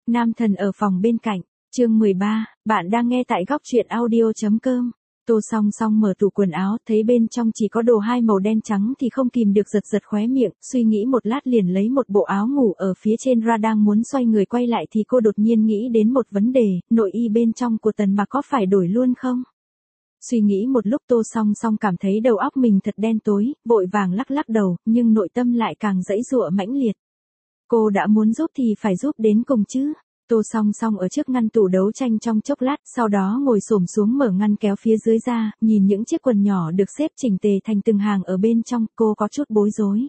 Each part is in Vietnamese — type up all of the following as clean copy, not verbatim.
Nam thần ở phòng bên cạnh, chương 13, bạn đang nghe tại góc truyện audio.com. Tô Song Song mở tủ quần áo, thấy bên trong chỉ có đồ hai màu đen trắng thì không kìm được giật giật khóe miệng, suy nghĩ một lát liền lấy một bộ áo ngủ ở phía trên ra, đang muốn xoay người quay lại thì cô đột nhiên nghĩ đến một vấn đề, nội y bên trong của Tần Mặc có phải đổi luôn không? Suy nghĩ một lúc Tô Song Song cảm thấy đầu óc mình thật đen tối, vội vàng lắc lắc đầu, nhưng nội tâm lại càng giãy giụa mãnh liệt. Cô đã muốn giúp thì phải giúp đến cùng chứ. Tô Song Song ở trước ngăn tủ đấu tranh trong chốc lát, sau đó ngồi xổm xuống mở ngăn kéo phía dưới ra, nhìn những chiếc quần nhỏ được xếp chỉnh tề thành từng hàng ở bên trong, cô có chút bối rối.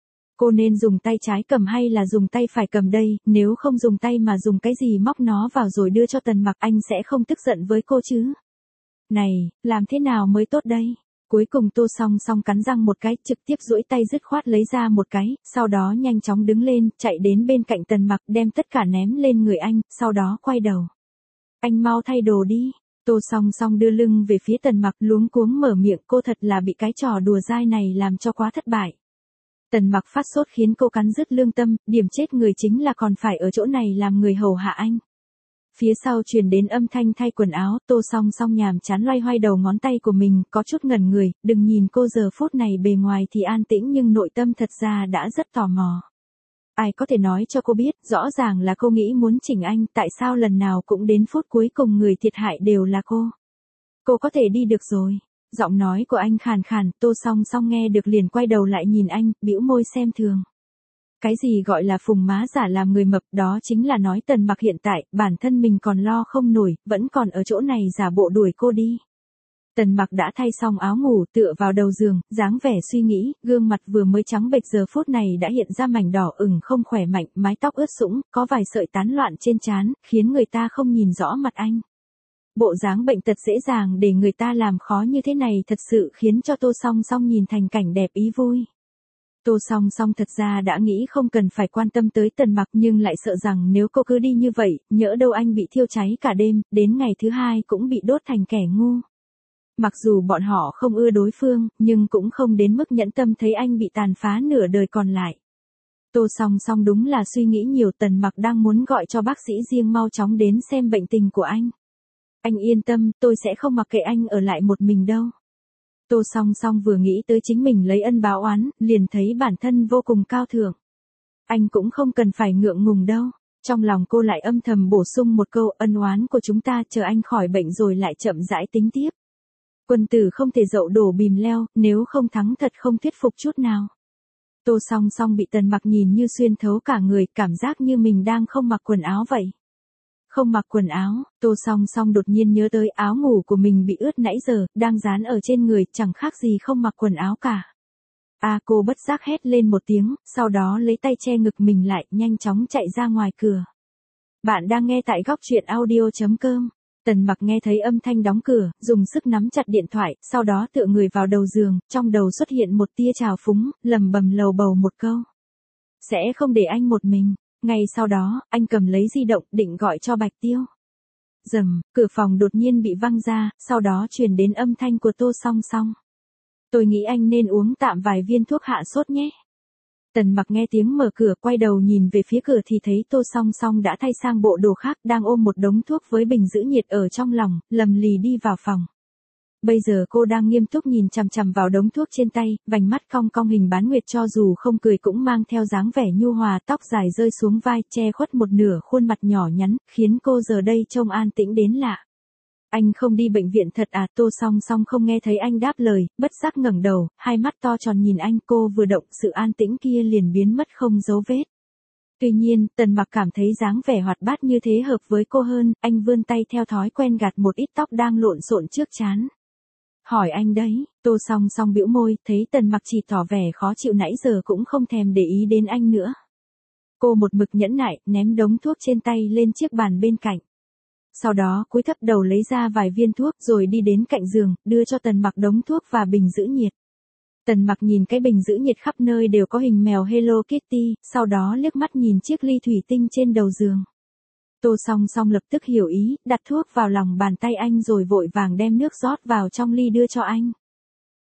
Cô nên dùng tay trái cầm hay là dùng tay phải cầm đây, nếu không dùng tay mà dùng cái gì móc nó vào rồi đưa cho Tần Mặc, anh sẽ không tức giận với cô chứ? Này, làm thế nào mới tốt đây? Cuối cùng Tô Song Song cắn răng một cái, trực tiếp duỗi tay dứt khoát lấy ra một cái, sau đó nhanh chóng đứng lên, chạy đến bên cạnh Tần Mặc, đem tất cả ném lên người anh, sau đó quay đầu. Anh mau thay đồ đi. Tô Song Song đưa lưng về phía Tần Mặc, luống cuống mở miệng, cô thật là bị cái trò đùa dai này làm cho quá thất bại. Tần Mặc phát sốt khiến cô cắn rứt lương tâm, điểm chết người chính là còn phải ở chỗ này làm người hầu hạ anh. Phía sau truyền đến âm thanh thay quần áo, Tô Song Song nhàm chán loay hoay đầu ngón tay của mình, có chút ngẩn người, đừng nhìn cô giờ phút này bề ngoài thì an tĩnh nhưng nội tâm thật ra đã rất tò mò. Ai có thể nói cho cô biết, rõ ràng là cô nghĩ muốn chỉnh anh, tại sao lần nào cũng đến phút cuối cùng người thiệt hại đều là cô. Cô có thể đi được rồi. Giọng nói của anh khàn khàn, Tô Song Song nghe được liền quay đầu lại nhìn anh, bĩu môi xem thường. Cái gì gọi là phùng má giả làm người mập, đó chính là nói Tần Mặc hiện tại, bản thân mình còn lo không nổi, vẫn còn ở chỗ này giả bộ đuổi cô đi. Tần Mặc đã thay xong áo ngủ, tựa vào đầu giường, dáng vẻ suy nghĩ, gương mặt vừa mới trắng bệch giờ phút này đã hiện ra mảnh đỏ ửng không khỏe mạnh, mái tóc ướt sũng, có vài sợi tán loạn trên trán, khiến người ta không nhìn rõ mặt anh. Bộ dáng bệnh tật dễ dàng để người ta làm khó như thế này thật sự khiến cho Tô Song Song nhìn thành cảnh đẹp ý vui. Tô Song Song thật ra đã nghĩ không cần phải quan tâm tới Tần Mặc, nhưng lại sợ rằng nếu cô cứ đi như vậy, nhỡ đâu anh bị thiêu cháy cả đêm, đến ngày thứ hai cũng bị đốt thành kẻ ngu. Mặc dù bọn họ không ưa đối phương, nhưng cũng không đến mức nhẫn tâm thấy anh bị tàn phá nửa đời còn lại. Tô Song Song đúng là suy nghĩ nhiều, Tần Mặc đang muốn gọi cho bác sĩ riêng mau chóng đến xem bệnh tình của anh. Anh yên tâm, tôi sẽ không mặc kệ anh ở lại một mình đâu. Tô Song Song vừa nghĩ tới chính mình lấy ân báo oán, liền thấy bản thân vô cùng cao thượng. Anh cũng không cần phải ngượng ngùng đâu. Trong lòng cô lại âm thầm bổ sung một câu, ân oán của chúng ta chờ anh khỏi bệnh rồi lại chậm rãi tính tiếp. Quân tử không thể dậu đổ bìm leo, nếu không thắng thật không thuyết phục chút nào. Tô Song Song bị Tần Mặc nhìn như xuyên thấu cả người, cảm giác như mình đang không mặc quần áo vậy. Không mặc quần áo, Tô Song Song đột nhiên nhớ tới áo ngủ của mình bị ướt nãy giờ, đang dán ở trên người, chẳng khác gì không mặc quần áo cả. Cô bất giác hét lên một tiếng, sau đó lấy tay che ngực mình lại, nhanh chóng chạy ra ngoài cửa. Bạn đang nghe tại góc truyện audio.com. Tần Mặc nghe thấy âm thanh đóng cửa, dùng sức nắm chặt điện thoại, sau đó tựa người vào đầu giường, trong đầu xuất hiện một tia trào phúng, lẩm bẩm lầu bầu một câu. Sẽ không để anh một mình. Ngay sau đó, anh cầm lấy di động, định gọi cho Bạch Tiêu. Rầm, cửa phòng đột nhiên bị văng ra, sau đó truyền đến âm thanh của Tô Song Song. Tôi nghĩ anh nên uống tạm vài viên thuốc hạ sốt nhé. Tần Mặc nghe tiếng mở cửa, quay đầu nhìn về phía cửa thì thấy Tô Song Song đã thay sang bộ đồ khác, đang ôm một đống thuốc với bình giữ nhiệt ở trong lòng, lầm lì đi vào phòng. Bây giờ cô đang nghiêm túc nhìn chằm chằm vào đống thuốc trên tay, vành mắt cong cong hình bán nguyệt, cho dù không cười cũng mang theo dáng vẻ nhu hòa, tóc dài rơi xuống vai, che khuất một nửa khuôn mặt nhỏ nhắn, khiến cô giờ đây trông an tĩnh đến lạ. Anh không đi bệnh viện thật à? Tô Song Song không nghe thấy anh đáp lời, bất giác ngẩng đầu, hai mắt to tròn nhìn anh, cô vừa động, sự an tĩnh kia liền biến mất không dấu vết. Tuy nhiên, Tần Mặc cảm thấy dáng vẻ hoạt bát như thế hợp với cô hơn, anh vươn tay theo thói quen gạt một ít tóc đang lộn xộn trước trán. Hỏi anh đấy. Tô Song Song bĩu môi, thấy Tần Mặc chỉ tỏ vẻ khó chịu nãy giờ cũng không thèm để ý đến anh nữa. Cô một mực nhẫn nại, ném đống thuốc trên tay lên chiếc bàn bên cạnh. Sau đó cúi thấp đầu lấy ra vài viên thuốc rồi đi đến cạnh giường, đưa cho Tần Mặc đống thuốc và bình giữ nhiệt. Tần Mặc nhìn cái bình giữ nhiệt khắp nơi đều có hình mèo Hello Kitty, sau đó liếc mắt nhìn chiếc ly thủy tinh trên đầu giường. Tô Song Song lập tức hiểu ý, đặt thuốc vào lòng bàn tay anh rồi vội vàng đem nước rót vào trong ly đưa cho anh.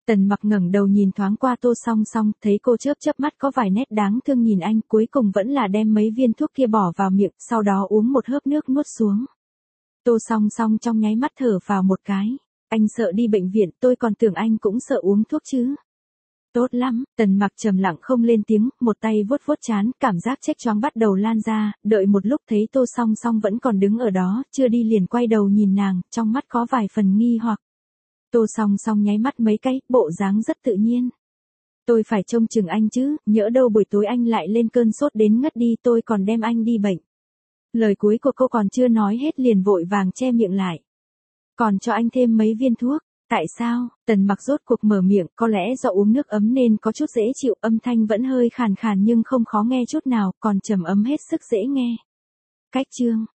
Tần Mặc ngẩng đầu nhìn thoáng qua Tô Song Song, thấy cô chớp chớp mắt có vài nét đáng thương nhìn anh, cuối cùng vẫn là đem mấy viên thuốc kia bỏ vào miệng, sau đó uống một hớp nước nuốt xuống. Tô Song Song trong nháy mắt thở vào một cái. Anh sợ đi bệnh viện, tôi còn tưởng anh cũng sợ uống thuốc chứ. Tốt lắm, Tần Mặc trầm lặng không lên tiếng, một tay vuốt vuốt trán, cảm giác chếch choáng bắt đầu lan ra, đợi một lúc thấy Tô Song Song vẫn còn đứng ở đó, chưa đi liền quay đầu nhìn nàng, trong mắt có vài phần nghi hoặc. Tô Song Song nháy mắt mấy cái, bộ dáng rất tự nhiên. Tôi phải trông chừng anh chứ, nhỡ đâu buổi tối anh lại lên cơn sốt đến ngất đi, tôi còn đem anh đi bệnh. Lời cuối của cô còn chưa nói hết liền vội vàng che miệng lại. Còn cho anh thêm mấy viên thuốc. Tại sao? Tần Mặc rốt cuộc mở miệng, có lẽ do uống nước ấm nên có chút dễ chịu, âm thanh vẫn hơi khàn khàn nhưng không khó nghe chút nào, còn trầm ấm hết sức dễ nghe. Cách chương